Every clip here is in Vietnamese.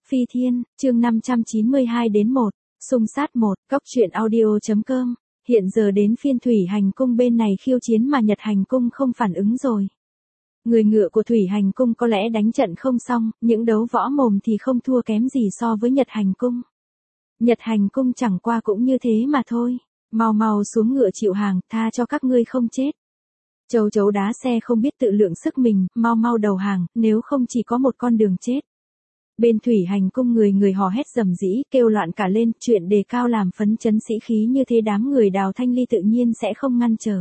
Phi Thiên, chương 592-1, xung sát 1, cóc truyện audio.com. Hiện giờ đến phiên Thủy Hành Cung bên này khiêu chiến mà Nhật Hành Cung không phản ứng rồi. Người ngựa của Thủy Hành Cung có lẽ đánh trận không xong, những đấu võ mồm thì không thua kém gì so với Nhật Hành Cung. Nhật Hành Cung chẳng qua cũng như thế mà thôi. Mau mau xuống ngựa chịu hàng, tha cho các ngươi không chết. Châu chấu đá xe không biết tự lượng sức mình, mau mau đầu hàng, nếu không chỉ có một con đường chết. Bên Thủy Hành Cung người hò hét rầm rĩ, kêu loạn cả lên, chuyện đề cao làm phấn chấn sĩ khí như thế đám người Đào Thanh Ly tự nhiên sẽ không ngăn trở.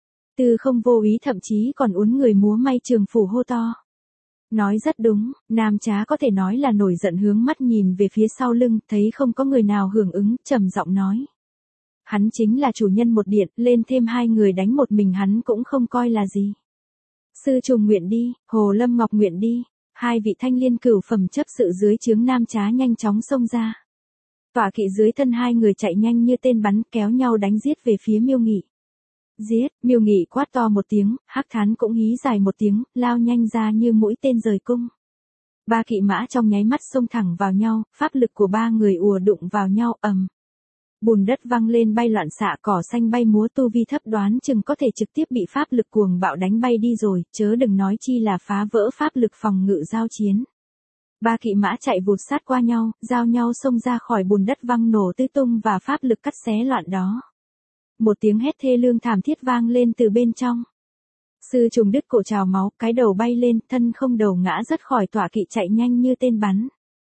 Tư không vô ý thậm chí còn uốn người múa may trường phủ hô to. Nói rất đúng, nam trá có thể nói là nổi giận hướng mắt nhìn về phía sau lưng, thấy không có người nào hưởng ứng, trầm giọng nói. Hắn chính là chủ nhân một điện, lên thêm hai người đánh một mình hắn cũng không coi là gì. Sư Trùng nguyện đi, Hồ Lâm Ngọc nguyện đi. Hai vị thanh liên cửu phẩm chấp sự dưới trướng nam trá nhanh chóng xông ra. Tọa kỵ dưới thân hai người chạy nhanh như tên bắn kéo nhau đánh giết về phía Miêu Nghị. Giết, Miêu Nghị quát to một tiếng, Hắc Thán cũng hí dài một tiếng, lao nhanh ra như mũi tên rời cung. Ba kỵ mã trong nháy mắt xông thẳng vào nhau, pháp lực của ba người ùa đụng vào nhau ầm. Bùn đất văng lên bay loạn xạ, cỏ xanh bay múa, tu vi thấp đoán chừng có thể trực tiếp bị pháp lực cuồng bạo đánh bay đi rồi, chớ đừng nói chi là phá vỡ pháp lực phòng ngự giao chiến. Ba kỵ mã chạy vụt sát qua nhau, giao nhau xông ra khỏi bùn đất văng nổ tứ tung và pháp lực cắt xé loạn đó. Một tiếng hét thê lương thảm thiết vang lên từ bên trong. Sư Trùng đứt cổ trào máu, cái đầu bay lên, thân không đầu ngã rất khỏi tọa kỵ chạy nhanh như tên bắn.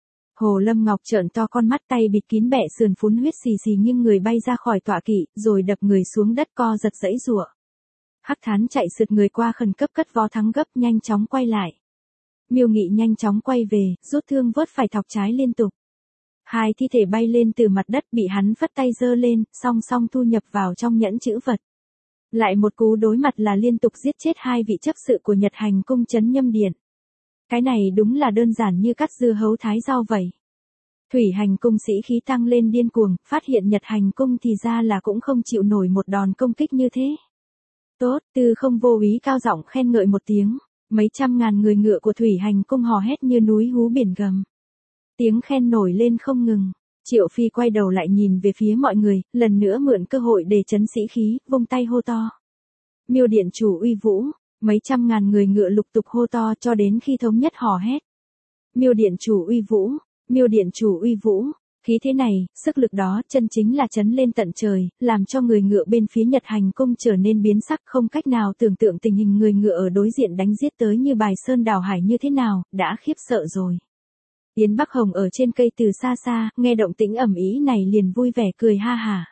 Hồ Lâm Ngọc trợn to con mắt, tay bịt kín bẹ sườn phún huyết xì xì nghiêng người bay ra khỏi tọa kỵ, rồi đập người xuống đất co giật giãy giụa. Hắc Thán chạy sượt người qua khẩn cấp cất vó thắng gấp nhanh chóng quay lại. Miêu Nghị nhanh chóng quay về, rút thương vớt phải thọc trái liên tục. Hai thi thể bay lên từ mặt đất bị hắn phất tay giơ lên, song song thu nhập vào trong nhẫn chữ vật. Lại một cú đối mặt là liên tục giết chết hai vị chấp sự của Nhật Hành Cung Trấn Nhâm Điện. Cái này đúng là đơn giản như cắt dưa hấu thái rau vậy. Thủy Hành Cung sĩ khí tăng lên điên cuồng, phát hiện Nhật Hành Cung thì ra là cũng không chịu nổi một đòn công kích như thế. Tốt, Tư không vô ý cao giọng khen ngợi một tiếng, mấy trăm ngàn người ngựa của Thủy Hành Cung hò hét như núi hú biển gầm. Tiếng khen nổi lên không ngừng. Triệu Phi quay đầu lại nhìn về phía mọi người, lần nữa mượn cơ hội để trấn sĩ khí, vung tay hô to. Miêu điện chủ uy vũ. Mấy trăm ngàn người ngựa lục tục hô to cho đến khi thống nhất hò hét. Miêu điện chủ uy vũ, Miêu điện chủ uy vũ. Khí thế này, sức lực đó chân chính là chấn lên tận trời, làm cho người ngựa bên phía Nhật Hành Cung trở nên biến sắc, không cách nào tưởng tượng tình hình người ngựa ở đối diện đánh giết tới như bài sơn đảo hải như thế nào, đã khiếp sợ rồi. Yến Bắc Hồng ở trên cây từ xa xa, nghe động tĩnh ầm ĩ này liền vui vẻ cười ha hả.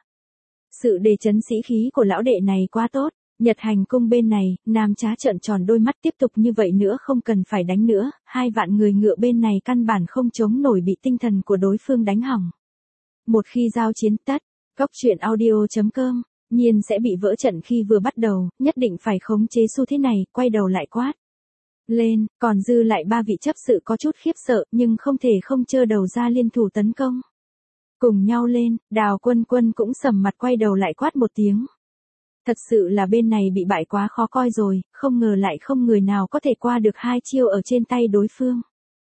Sự đề chấn sĩ khí của lão đệ này quá tốt. Nhật Hành Cung bên này, nam trá trợn tròn đôi mắt, tiếp tục như vậy nữa không cần phải đánh nữa, 2 vạn người ngựa bên này căn bản không chống nổi, bị tinh thần của đối phương đánh hỏng. Một khi giao chiến tất, cóc truyện audio.com, nhiên sẽ bị vỡ trận khi vừa bắt đầu, nhất định phải khống chế xu thế này, quay đầu lại quát. Lên, còn dư lại 3 vị chấp sự có chút khiếp sợ nhưng không thể không chơ đầu ra liên thủ tấn công. Cùng nhau lên, Đào Quân Quân cũng sầm mặt quay đầu lại quát một tiếng. Thật sự là bên này bị bại quá khó coi rồi, không ngờ lại không người nào có thể qua được 2 chiêu ở trên tay đối phương.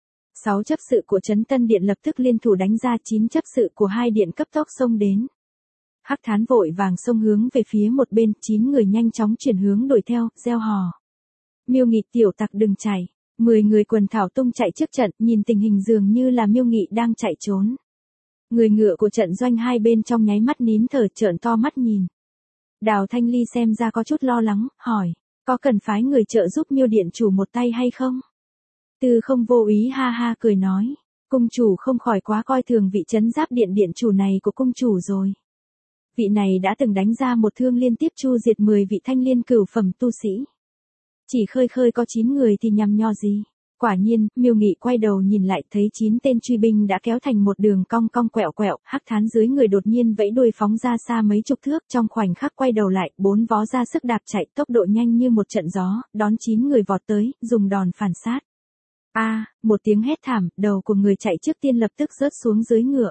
6 chấp sự của Trấn Tân Điện lập tức liên thủ đánh ra, 9 chấp sự của 2 điện cấp tốc xông đến. Hắc Thán vội vàng xông hướng về phía một bên, 9 người nhanh chóng chuyển hướng đuổi theo, reo hò. Miêu Nghị tiểu tặc đừng chạy, 10 người quần thảo tung chạy trước trận, nhìn tình hình dường như là Miêu Nghị đang chạy trốn. Người ngựa của trận doanh hai bên trong nháy mắt nín thở trợn to mắt nhìn. Đào Thanh Ly xem ra có chút lo lắng, hỏi, có cần phái người trợ giúp Miêu điện chủ một tay hay không? Tư không vô ý ha ha cười nói, cung chủ không khỏi quá coi thường vị trấn giáp điện điện chủ này của cung chủ rồi. Vị này đã từng đánh ra một thương liên tiếp chu diệt 10 vị thanh liên cửu phẩm tu sĩ. Chỉ khơi khơi có 9 người thì nhằm nho gì. Quả nhiên, Miêu Nghị quay đầu nhìn lại thấy 9 tên truy binh đã kéo thành một đường cong cong quẹo quẹo, Hắc Thán dưới người đột nhiên vẫy đuôi phóng ra xa mấy chục thước, trong khoảnh khắc quay đầu lại, 4 vó ra sức đạp chạy, tốc độ nhanh như một trận gió, đón 9 người vọt tới, dùng đòn phản sát. Một tiếng hét thảm, đầu của người chạy trước tiên lập tức rớt xuống dưới ngựa.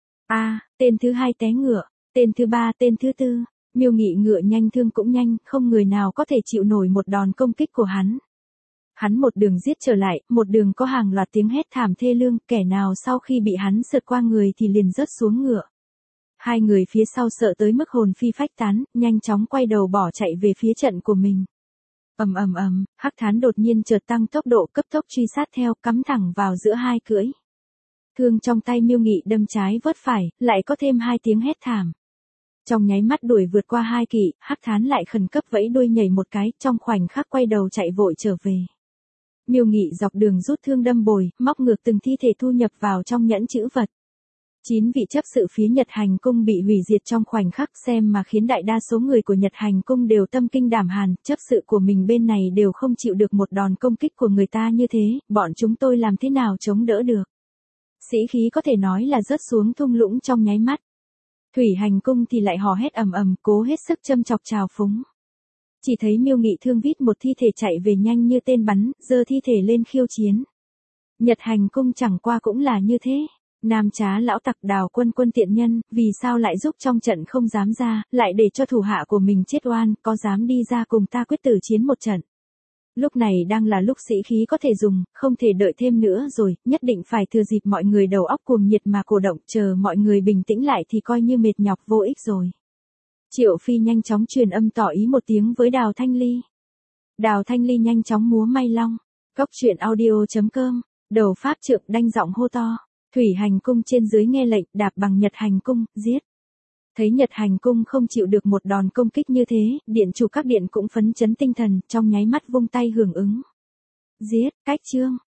Tên thứ 2 té ngựa, tên thứ 3, tên thứ 4, Miêu Nghị ngựa nhanh thương cũng nhanh, không người nào có thể chịu nổi một đòn công kích của hắn. Hắn một đường giết trở lại, một đường có hàng loạt tiếng hét thảm thê lương, kẻ nào sau khi bị hắn sượt qua người thì liền rớt xuống ngựa. Hai người phía sau sợ tới mức hồn phi phách tán, nhanh chóng quay đầu bỏ chạy về phía trận của mình. Hắc Thán đột nhiên chợt tăng tốc độ cấp tốc truy sát theo, cắm thẳng vào giữa hai cưỡi. Thương trong tay Miêu Nghị đâm trái vớt phải, lại có thêm hai tiếng hét thảm. Trong nháy mắt đuổi vượt qua hai kỵ, Hắc Thán lại khẩn cấp vẫy đuôi nhảy một cái, trong khoảnh khắc quay đầu chạy vội trở về. Miêu Nghị dọc đường rút thương đâm bồi, móc ngược từng thi thể thu nhập vào trong nhẫn chữ vật. 9 vị chấp sự phía Nhật Hành Cung bị hủy diệt trong khoảnh khắc, xem mà khiến đại đa số người của Nhật Hành Cung đều tâm kinh đảm hàn, chấp sự của mình bên này đều không chịu được một đòn công kích của người ta như thế, bọn chúng tôi làm thế nào chống đỡ được. Sĩ khí có thể nói là rớt xuống thung lũng trong nháy mắt. Thủy Hành Cung thì lại hò hét ầm ầm, cố hết sức châm chọc trào phúng. Chỉ thấy Miêu Nghị thương vít một thi thể chạy về nhanh như tên bắn, giơ thi thể lên khiêu chiến. Nhật Hành Cung chẳng qua cũng là như thế. Nam trá lão tặc Đào Quân Quân tiện nhân, vì sao lại giúp trong trận không dám ra, lại để cho thủ hạ của mình chết oan, có dám đi ra cùng ta quyết tử chiến một trận. Lúc này đang là lúc sĩ khí có thể dùng, không thể đợi thêm nữa rồi, nhất định phải thừa dịp mọi người đầu óc cuồng nhiệt mà cổ động, chờ mọi người bình tĩnh lại thì coi như mệt nhọc vô ích rồi. Triệu Phi nhanh chóng truyền âm tỏ ý một tiếng với Đào Thanh Ly. Đào Thanh Ly nhanh chóng múa may long. Cốc truyện audio.com, đầu pháp trượng đanh giọng hô to. Thủy Hành Cung trên dưới nghe lệnh, đạp bằng Nhật Hành Cung, giết. Thấy Nhật Hành Cung không chịu được một đòn công kích như thế, điện chủ các điện cũng phấn chấn tinh thần, trong nháy mắt vung tay hưởng ứng. Giết, cách chương.